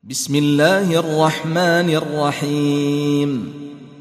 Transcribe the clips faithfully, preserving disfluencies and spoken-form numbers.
بسم الله الرحمن الرحيم.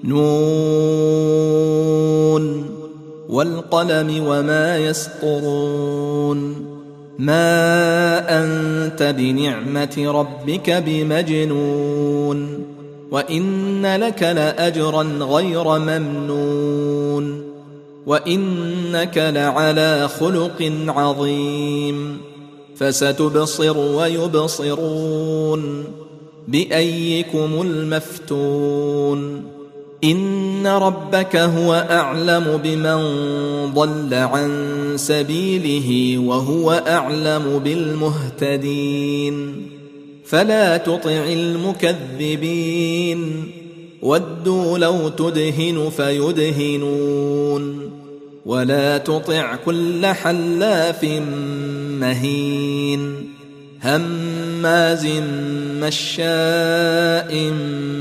نون والقلم وما يسطرون. ما أنت بنعمة ربك بمجنون، وإن لك لأجرا غير ممنون، وإنك لعلى خلق عظيم. فستبصر ويبصرون بأيكم المفتون. إن ربك هو أعلم بمن ضل عن سبيله وهو أعلم بالمهتدين. فلا تطع المكذبين، ودوا لو تدهن فيدهنون. ولا تطع كل حلاف مهين، هماز مشاء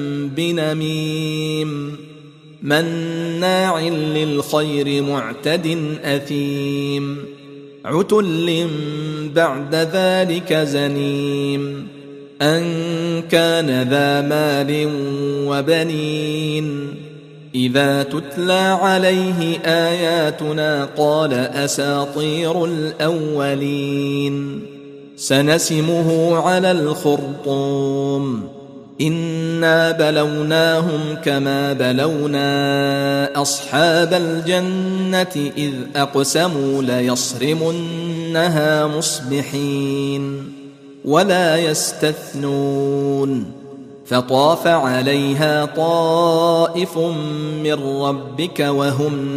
بنميم، مناع للخير معتد أثيم، عتل بعد ذلك زنيم، أن كان ذا مال وبنين. إذا تتلى عليه آياتنا قال أساطير الأولين. سنسمه على الخرطوم. إنا بلوناهم كما بلونا أصحاب الجنة إذ أقسموا ليصرمنها مصبحين ولا يستثنون. فطاف عليها طائف من ربك وهم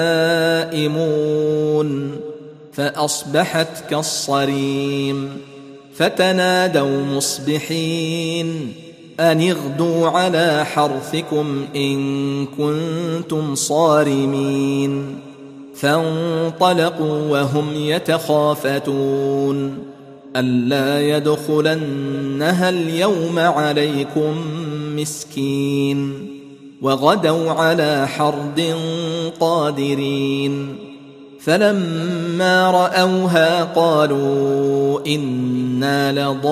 نائمون، فأصبحت كالصريم. فتنادوا مصبحين أن اغدوا على حرثكم إن كنتم صارمين. فانطلقوا وهم يتخافتون ألا يدخلنها اليوم عليكم مسكين. وغدوا على حرد قادرين. فلما رأوها قالوا إنا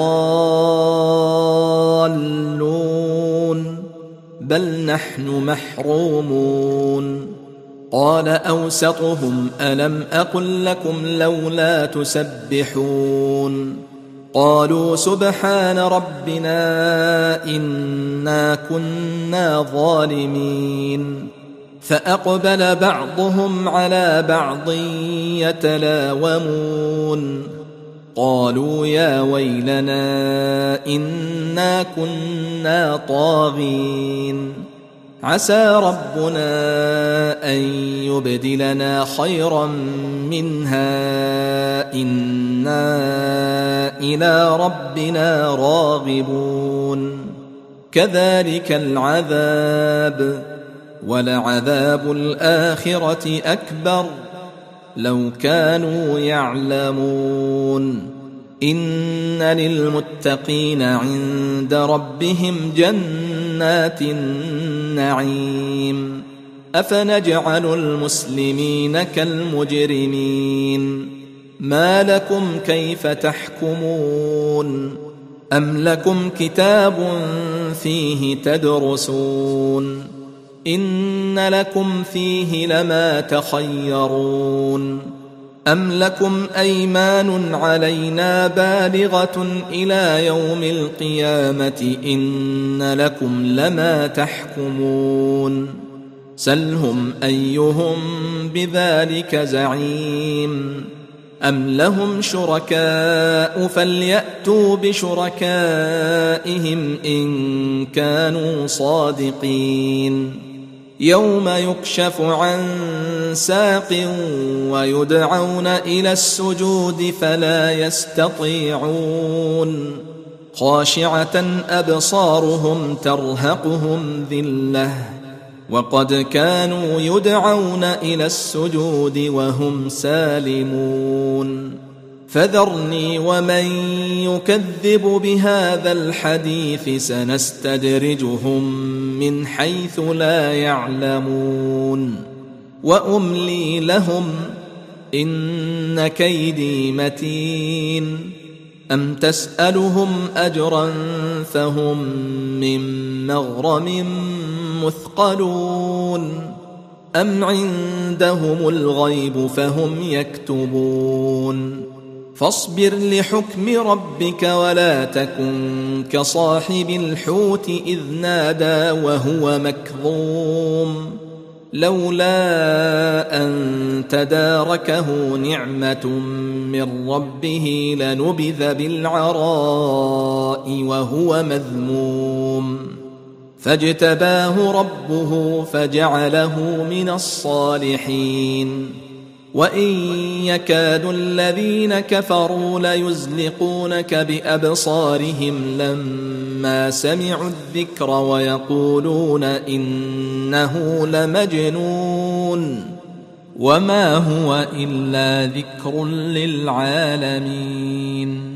لضالون بل نحن محرومون. قال أوسطهم ألم أقل لكم لولا تسبحون. قالوا سبحان ربنا إنا كنا ظالمين. فأقبل بعضهم على بعض يتلاومون. قالوا يا ويلنا إنا كنا طاغين. عسى ربنا أن يبدلنا خيرا منها إنا إلى ربنا راغبون. كذلك العذاب، ولعذاب الآخرة أكبر لو كانوا يعلمون. إن للمتقين عند ربهم جنات النعيم. أفنجعل المسلمين كالمجرمين؟ ما لكم كيف تحكمون؟ أم لكم كتاب فيه تدرسون؟ إن لكم فيه لما تخيرون. أم لكم أيمان علينا بالغة إلى يوم القيامة إن لكم لما تحكمون؟ سلهم أيهم بذلك زعيم. أم لهم شركاء فليأتوا بشركائهم إن كانوا صادقين. يوم يكشف عن ساق ويدعون إلى السجود فلا يستطيعون. خاشعة أبصارهم ترهقهم ذلة وقد كانوا يدعون إلى السجود وهم سالمون. فذرني ومن يكذب بهذا الحديث سنستدرجهم من حيث لا يعلمون وأملي لهم إن كيدي متين. أم تسألهم أجرا فهم من مغرم مثقلون أم عندهم الغيب فهم يكتبون فاصبر لحكم ربك ولا تكن كصاحب الحوت إذ نادى وهو مكظوم لولا أن تداركه نعمة من ربه لنبذ بالعراء وهو مذموم فاجتباه ربه فجعله من الصالحين وإن يكاد الذين كفروا ليزلقونك بأبصارهم لما سمعوا الذكر ويقولون إنه لمجنون وما هو إلا ذكر للعالمين